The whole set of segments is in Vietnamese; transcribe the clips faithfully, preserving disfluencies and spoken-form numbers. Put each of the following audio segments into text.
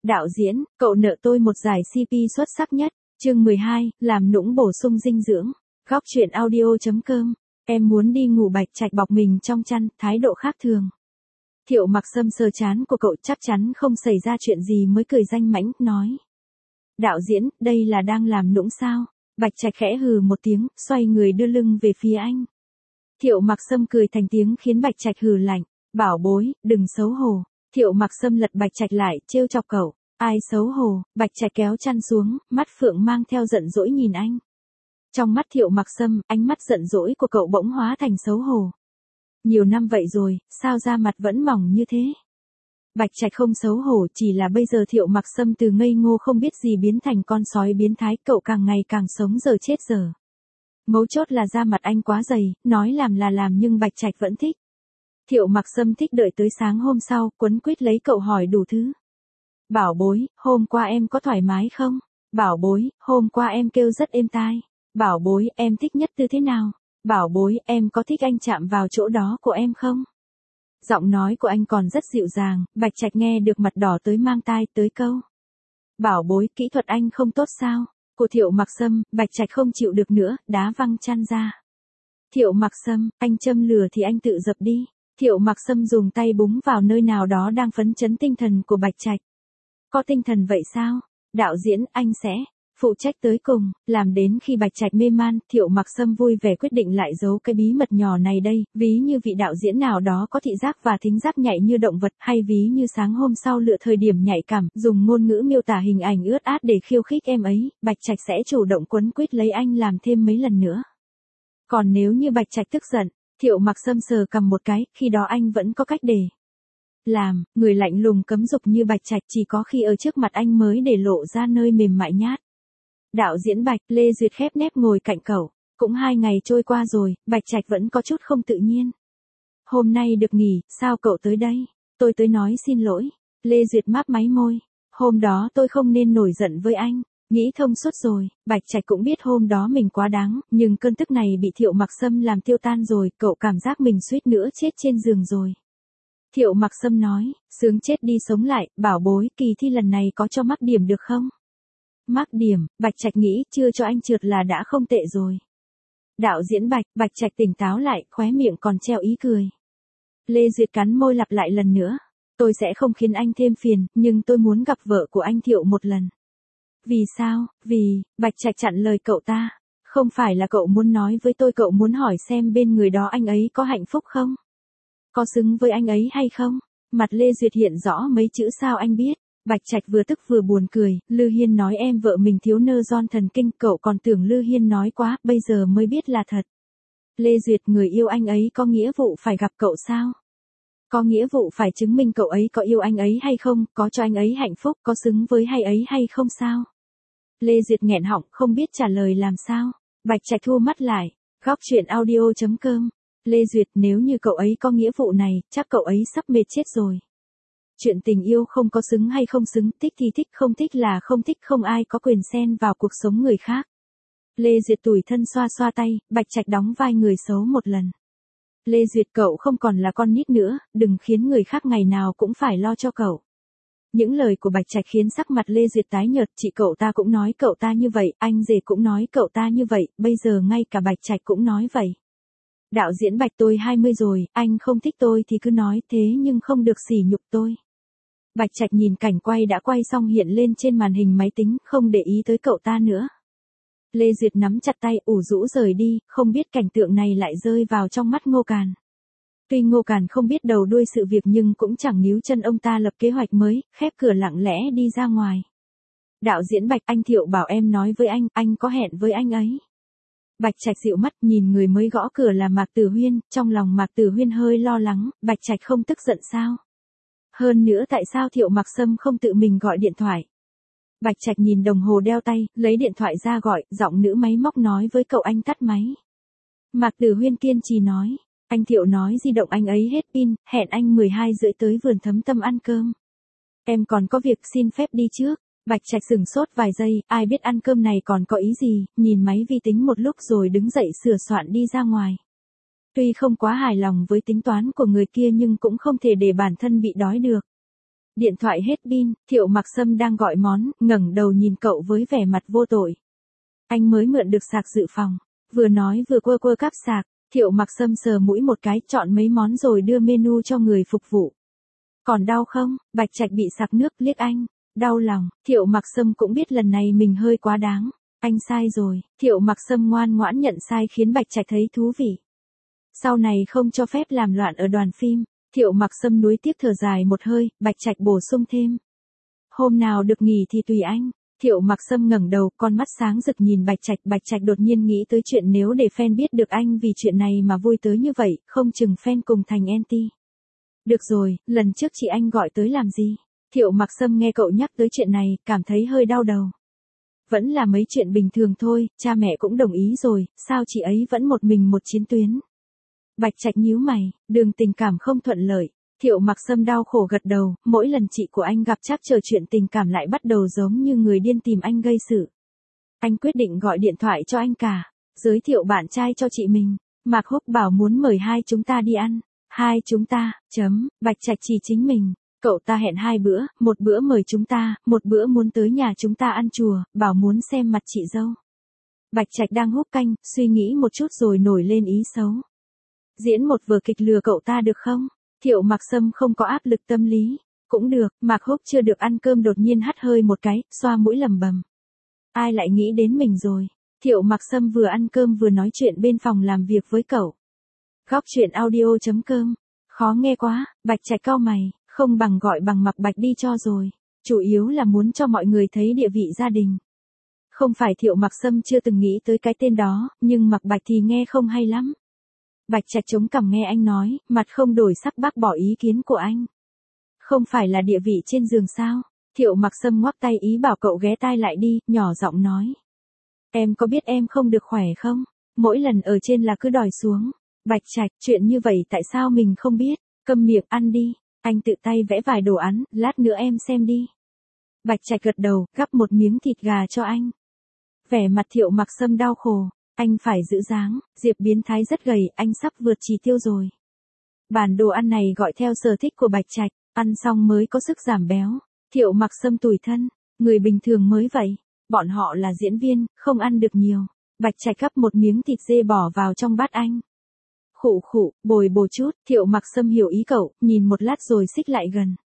Đạo diễn, cậu nợ tôi một giải xê pê xuất sắc nhất. Chương mười hai, làm nũng bổ sung dinh dưỡng. Góc truyện audio chấm com. Em muốn đi ngủ. Bạch Trạch bọc mình trong chăn, thái độ khác thường. Thiệu Mặc Sâm sờ trán của cậu, chắc chắn không xảy ra chuyện gì mới cười danh mãnh, nói. Đạo diễn, đây là đang làm nũng sao? Bạch Trạch khẽ hừ một tiếng, xoay người đưa lưng về phía anh. Thiệu Mặc Sâm cười thành tiếng khiến Bạch Trạch hừ lạnh. Bảo bối, đừng xấu hổ. Thiệu Mặc Sâm lật Bạch Trạch lại, trêu chọc cậu. Ai xấu hổ? Bạch Trạch kéo chăn xuống, mắt phượng mang theo giận dỗi nhìn anh. Trong mắt Thiệu Mặc Sâm, ánh mắt giận dỗi của cậu bỗng hóa thành xấu hổ. Nhiều năm vậy rồi, sao da mặt vẫn mỏng như thế? Bạch Trạch không xấu hổ, chỉ là bây giờ Thiệu Mặc Sâm từ ngây ngô không biết gì biến thành con sói biến thái, cậu càng ngày càng sống giờ chết giờ. Mấu chốt là da mặt anh quá dày, nói làm là làm nhưng Bạch Trạch vẫn thích. Thiệu Mặc Sâm thích đợi tới sáng hôm sau, quấn quýt lấy cậu hỏi đủ thứ. Bảo bối, hôm qua em có thoải mái không? Bảo bối, hôm qua em kêu rất êm tai. Bảo bối, em thích nhất tư thế nào? Bảo bối, em có thích anh chạm vào chỗ đó của em không? Giọng nói của anh còn rất dịu dàng, Bạch Trạch nghe được mặt đỏ tới mang tai, tới câu. Bảo bối, kỹ thuật anh không tốt sao? Của Thiệu Mặc Sâm, Bạch Trạch không chịu được nữa, đá văng chăn ra. Thiệu Mặc Sâm, anh châm lửa thì anh tự dập đi. Thiệu Mặc Sâm dùng tay búng vào nơi nào đó đang phấn chấn tinh thần của Bạch Trạch. Có tinh thần vậy sao? Đạo diễn, anh sẽ phụ trách tới cùng, làm đến khi Bạch Trạch mê man. Thiệu Mặc Sâm vui vẻ quyết định lại giấu cái bí mật nhỏ này đây, ví như vị đạo diễn nào đó có thị giác và thính giác nhạy như động vật, hay ví như sáng hôm sau lựa thời điểm nhạy cảm, dùng ngôn ngữ miêu tả hình ảnh ướt át để khiêu khích em ấy, Bạch Trạch sẽ chủ động quấn quýt lấy anh làm thêm mấy lần nữa. Còn nếu như Bạch Trạch tức giận, Thiệu Mặc Sâm sờ cầm một cái, khi đó anh vẫn có cách để làm, người lạnh lùng cấm dục như Bạch Trạch chỉ có khi ở trước mặt anh mới để lộ ra nơi mềm mại nhát. Đạo diễn Bạch, Lê Duyệt khép nép ngồi cạnh cậu, cũng hai ngày trôi qua rồi, Bạch Trạch vẫn có chút không tự nhiên. Hôm nay được nghỉ, sao cậu tới đây? Tôi tới nói xin lỗi. Lê Duyệt máp máy môi. Hôm đó tôi không nên nổi giận với anh. Nghĩ thông suốt rồi, Bạch Trạch cũng biết hôm đó mình quá đáng, nhưng cơn tức này bị Thiệu Mặc Sâm làm tiêu tan rồi, cậu cảm giác mình suýt nữa chết trên giường rồi. Thiệu Mặc Sâm nói, sướng chết đi sống lại, bảo bối, kỳ thi lần này có cho mắc điểm được không? Mắc điểm, Bạch Trạch nghĩ, chưa cho anh trượt là đã không tệ rồi. Đạo diễn Bạch, Bạch Trạch tỉnh táo lại, khóe miệng còn treo ý cười. Lê Duyệt cắn môi lặp lại lần nữa. Tôi sẽ không khiến anh thêm phiền, nhưng tôi muốn gặp vợ của anh Thiệu một lần. Vì sao? Vì, Bạch Trạch chặn lời cậu ta. Không phải là cậu muốn nói với tôi, cậu muốn hỏi xem bên người đó anh ấy có hạnh phúc không? Có xứng với anh ấy hay không? Mặt Lê Duyệt hiện rõ mấy chữ sao anh biết. Bạch Trạch vừa tức vừa buồn cười, Lư Hiên nói em vợ mình thiếu nơ giòn thần kinh, cậu còn tưởng Lư Hiên nói quá, bây giờ mới biết là thật. Lê Duyệt, người yêu anh ấy có nghĩa vụ phải gặp cậu sao? Có nghĩa vụ phải chứng minh cậu ấy có yêu anh ấy hay không, có cho anh ấy hạnh phúc, có xứng với hay ấy hay không sao? Lê Duyệt nghẹn họng, không biết trả lời làm sao. Bạch Trạch thu mắt lại. Góc truyện audio chấm com. Lê Duyệt, nếu như cậu ấy có nghĩa vụ này, chắc cậu ấy sắp mệt chết rồi. Chuyện tình yêu không có xứng hay không xứng, thích thì thích, không thích là không thích, không ai có quyền xen vào cuộc sống người khác. Lê Duyệt tủi thân xoa xoa tay, Bạch Trạch đóng vai người xấu một lần. Lê Duyệt, cậu không còn là con nít nữa, đừng khiến người khác ngày nào cũng phải lo cho cậu. Những lời của Bạch Trạch khiến sắc mặt Lê Duyệt tái nhợt, chị cậu ta cũng nói cậu ta như vậy, anh rể cũng nói cậu ta như vậy, bây giờ ngay cả Bạch Trạch cũng nói vậy. Đạo diễn Bạch, tôi hai mươi rồi, anh không thích tôi thì cứ nói thế nhưng không được sỉ nhục tôi. Bạch Trạch nhìn cảnh quay đã quay xong hiện lên trên màn hình máy tính, không để ý tới cậu ta nữa. Lê Duyệt nắm chặt tay, ủ rũ rời đi, không biết cảnh tượng này lại rơi vào trong mắt Ngô Càn. Tuy Ngô Càn không biết đầu đuôi sự việc nhưng cũng chẳng níu chân ông ta lập kế hoạch mới, khép cửa lặng lẽ đi ra ngoài. Đạo diễn Bạch, anh Thiệu bảo em nói với anh, anh có hẹn với anh ấy. Bạch Trạch dịu mắt nhìn người mới gõ cửa là Mạc Tử Huyên, trong lòng Mạc Tử Huyên hơi lo lắng, Bạch Trạch không tức giận sao? Hơn nữa tại sao Thiệu Mặc Sâm không tự mình gọi điện thoại? Bạch Trạch nhìn đồng hồ đeo tay, lấy điện thoại ra gọi, giọng nữ máy móc nói với cậu anh tắt máy. Mạc Tử Huyên kiên trì nói, anh Thiệu nói di động anh ấy hết pin, hẹn anh mười hai rưỡi tới vườn Thấm Tâm ăn cơm. Em còn có việc xin phép đi trước. Bạch Trạch sửng sốt vài giây, ai biết ăn cơm này còn có ý gì, nhìn máy vi tính một lúc rồi đứng dậy sửa soạn đi ra ngoài. Tuy không quá hài lòng với tính toán của người kia nhưng cũng không thể để bản thân bị đói được. Điện thoại hết pin, Thiệu Mặc Sâm đang gọi món, ngẩng đầu nhìn cậu với vẻ mặt vô tội. Anh mới mượn được sạc dự phòng. Vừa nói vừa quơ quơ cáp sạc, Thiệu Mặc Sâm sờ mũi một cái, chọn mấy món rồi đưa menu cho người phục vụ. Còn đau không? Bạch Trạch bị sặc nước liếc anh. Đau lòng, Thiệu Mặc Sâm cũng biết lần này mình hơi quá đáng. Anh sai rồi, Thiệu Mặc Sâm ngoan ngoãn nhận sai khiến Bạch Trạch thấy thú vị. Sau này không cho phép làm loạn ở đoàn phim. Thiệu Mặc Sâm nuối tiếc thở dài một hơi, Bạch Trạch bổ sung thêm. Hôm nào được nghỉ thì tùy anh. Thiệu Mặc Sâm ngẩng đầu, con mắt sáng rực nhìn Bạch Trạch. Bạch Trạch đột nhiên nghĩ tới chuyện nếu để fan biết được anh vì chuyện này mà vui tới như vậy, không chừng fan cùng thành anti. Được rồi, lần trước chị anh gọi tới làm gì? Thiệu Mặc Sâm nghe cậu nhắc tới chuyện này, cảm thấy hơi đau đầu. Vẫn là mấy chuyện bình thường thôi, cha mẹ cũng đồng ý rồi, sao chị ấy vẫn một mình một chiến tuyến? Bạch Trạch nhíu mày, đường tình cảm không thuận lợi. Thiệu Mặc Sâm đau khổ gật đầu, mỗi lần chị của anh gặp trắc trở chuyện tình cảm lại bắt đầu giống như người điên tìm anh gây sự. Anh quyết định gọi điện thoại cho anh cả, giới thiệu bạn trai cho chị mình. Mạc Húc bảo muốn mời hai chúng ta đi ăn. Hai chúng ta, chấm, Bạch Trạch chỉ chính mình. Cậu ta hẹn hai bữa, một bữa mời chúng ta, một bữa muốn tới nhà chúng ta ăn chùa, bảo muốn xem mặt chị dâu. Bạch Trạch đang húp canh, suy nghĩ một chút rồi nổi lên ý xấu. Diễn một vở kịch lừa cậu ta được không? Thiệu Mặc Sâm không có áp lực tâm lý. Cũng được, Mạc Húc chưa được ăn cơm đột nhiên hắt hơi một cái, xoa mũi lầm bầm. Ai lại nghĩ đến mình rồi? Thiệu Mặc Sâm vừa ăn cơm vừa nói chuyện bên phòng làm việc với cậu. Góc truyện audio chấm com. Khó nghe quá, Bạch Trạch cau mày, không bằng gọi bằng Mặc Bạch đi cho rồi. Chủ yếu là muốn cho mọi người thấy địa vị gia đình. Không phải Thiệu Mặc Sâm chưa từng nghĩ tới cái tên đó, nhưng Mặc Bạch thì nghe không hay lắm. Bạch Trạch chống cằm nghe anh nói, mặt không đổi sắc bác bỏ ý kiến của anh. Không phải là địa vị trên giường sao? Thiệu Mặc Sâm ngoắc tay ý bảo cậu ghé tai lại đi, nhỏ giọng nói. Em có biết em không được khỏe không? Mỗi lần ở trên là cứ đòi xuống. Bạch Trạch, chuyện như vậy tại sao mình không biết? Câm miệng ăn đi. Anh tự tay vẽ vài đồ án, lát nữa em xem đi. Bạch Trạch gật đầu, gắp một miếng thịt gà cho anh. Vẻ mặt Thiệu Mặc Sâm đau khổ. Anh phải giữ dáng, Diệp biến thái rất gầy, anh sắp vượt chỉ tiêu rồi. Bản đồ ăn này gọi theo sở thích của Bạch Trạch, ăn xong mới có sức giảm béo. Thiệu Mặc Sâm tủi thân, người bình thường mới vậy. Bọn họ là diễn viên, không ăn được nhiều. Bạch Trạch gắp một miếng thịt dê bỏ vào trong bát anh. Khụ khụ, bồi bổ chút, Thiệu Mặc Sâm hiểu ý cậu, nhìn một lát rồi xích lại gần.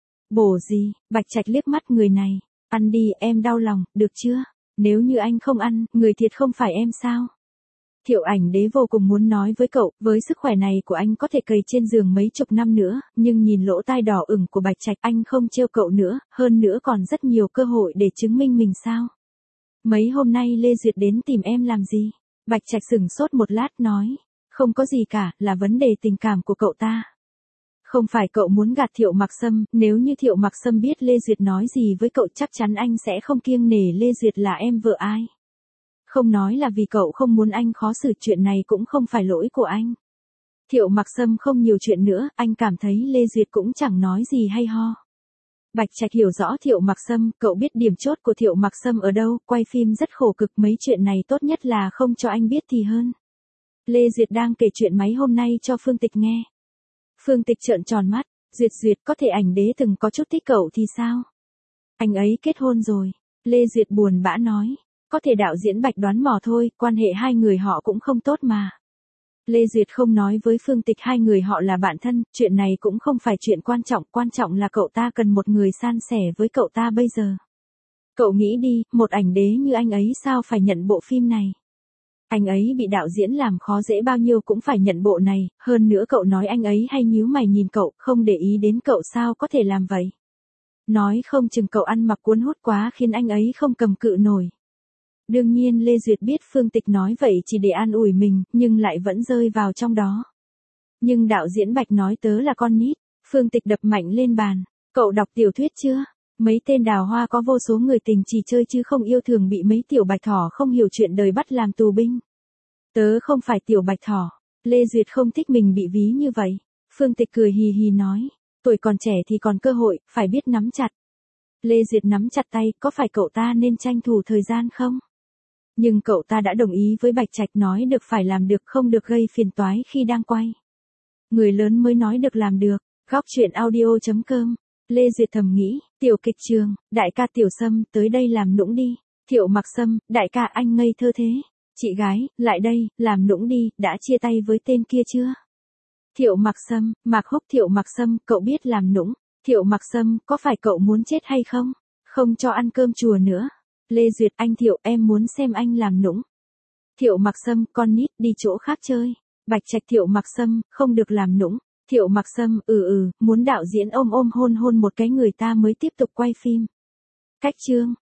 Bổ gì? Bạch Trạch liếc mắt người này. Ăn đi, em đau lòng, được chưa? Nếu như anh không ăn, người thiệt không phải em sao? Thiệu Ảnh Đế vô cùng muốn nói với cậu, với sức khỏe này của anh có thể cày trên giường mấy chục năm nữa, nhưng nhìn lỗ tai đỏ ửng của Bạch Trạch, anh không trêu cậu nữa, hơn nữa còn rất nhiều cơ hội để chứng minh mình sao? Mấy hôm nay Lê Duyệt đến tìm em làm gì? Bạch Trạch sửng sốt một lát nói, không có gì cả, là vấn đề tình cảm của cậu ta. Không phải cậu muốn gạt Thiệu Mặc Sâm, nếu như Thiệu Mặc Sâm biết Lê Duyệt nói gì với cậu chắc chắn anh sẽ không kiêng nể Lê Duyệt là em vợ ai. Không nói là vì cậu không muốn anh khó xử, chuyện này cũng không phải lỗi của anh. Thiệu Mặc Sâm không nhiều chuyện nữa, anh cảm thấy Lê Duyệt cũng chẳng nói gì hay ho. Bạch Trạch hiểu rõ Thiệu Mặc Sâm, cậu biết điểm chốt của Thiệu Mặc Sâm ở đâu, quay phim rất khổ cực, mấy chuyện này tốt nhất là không cho anh biết thì hơn. Lê Duyệt đang kể chuyện mấy hôm nay cho Phương Tịch nghe. Phương Tịch trợn tròn mắt, Duyệt Duyệt có thể Ảnh Đế từng có chút thích cậu thì sao? Anh ấy kết hôn rồi. Lê Duyệt buồn bã nói, có thể đạo diễn Bạch đoán mò thôi, quan hệ hai người họ cũng không tốt mà. Lê Duyệt không nói với Phương Tịch hai người họ là bạn thân, chuyện này cũng không phải chuyện quan trọng, quan trọng là cậu ta cần một người san sẻ với cậu ta bây giờ. Cậu nghĩ đi, một ảnh đế như anh ấy sao phải nhận bộ phim này? Anh ấy bị đạo diễn làm khó dễ bao nhiêu cũng phải nhận bộ này, hơn nữa cậu nói anh ấy hay nhíu mày nhìn cậu, không để ý đến cậu sao có thể làm vậy? Nói không chừng cậu ăn mặc cuốn hút quá khiến anh ấy không cầm cự nổi. Đương nhiên Lê Duyệt biết Phương Tịch nói vậy chỉ để an ủi mình, nhưng lại vẫn rơi vào trong đó. Nhưng đạo diễn Bạch nói tớ là con nít. Phương Tịch đập mạnh lên bàn. Cậu đọc tiểu thuyết chưa? Mấy tên đào hoa có vô số người tình chỉ chơi chứ không yêu, thường bị mấy tiểu bạch thỏ không hiểu chuyện đời bắt làm tù binh. Tớ không phải tiểu bạch thỏ. Lê Duyệt không thích mình bị ví như vậy. Phương Tịch cười hì hì nói. Tuổi còn trẻ thì còn cơ hội, phải biết nắm chặt. Lê Duyệt nắm chặt tay, có phải cậu ta nên tranh thủ thời gian không? Nhưng cậu ta đã đồng ý với Bạch Trạch, nói được phải làm được, không được gây phiền toái khi đang quay. Người lớn mới nói được làm được. Góc truyện audio chấm com Lê Duyệt thầm nghĩ, tiểu kịch trường, đại ca Tiểu Sâm tới đây làm nũng đi. Thiệu Mặc Sâm, đại ca anh ngây thơ thế. Chị gái, lại đây, làm nũng đi, đã chia tay với tên kia chưa? Thiệu Mặc Sâm, Mạc Húc. Thiệu Mặc Sâm, cậu biết làm nũng. Thiệu Mặc Sâm, có phải cậu muốn chết hay không? Không cho ăn cơm chùa nữa. Lê Duyệt, anh Thiệu, em muốn xem anh làm nũng. Thiệu Mặc Sâm, con nít, đi chỗ khác chơi. Bạch Trạch. Thiệu Mặc Sâm, không được làm nũng. Thiệu Mặc Sâm, ừ ừ, muốn đạo diễn ôm ôm hôn hôn một cái người ta mới tiếp tục quay phim. Cách chương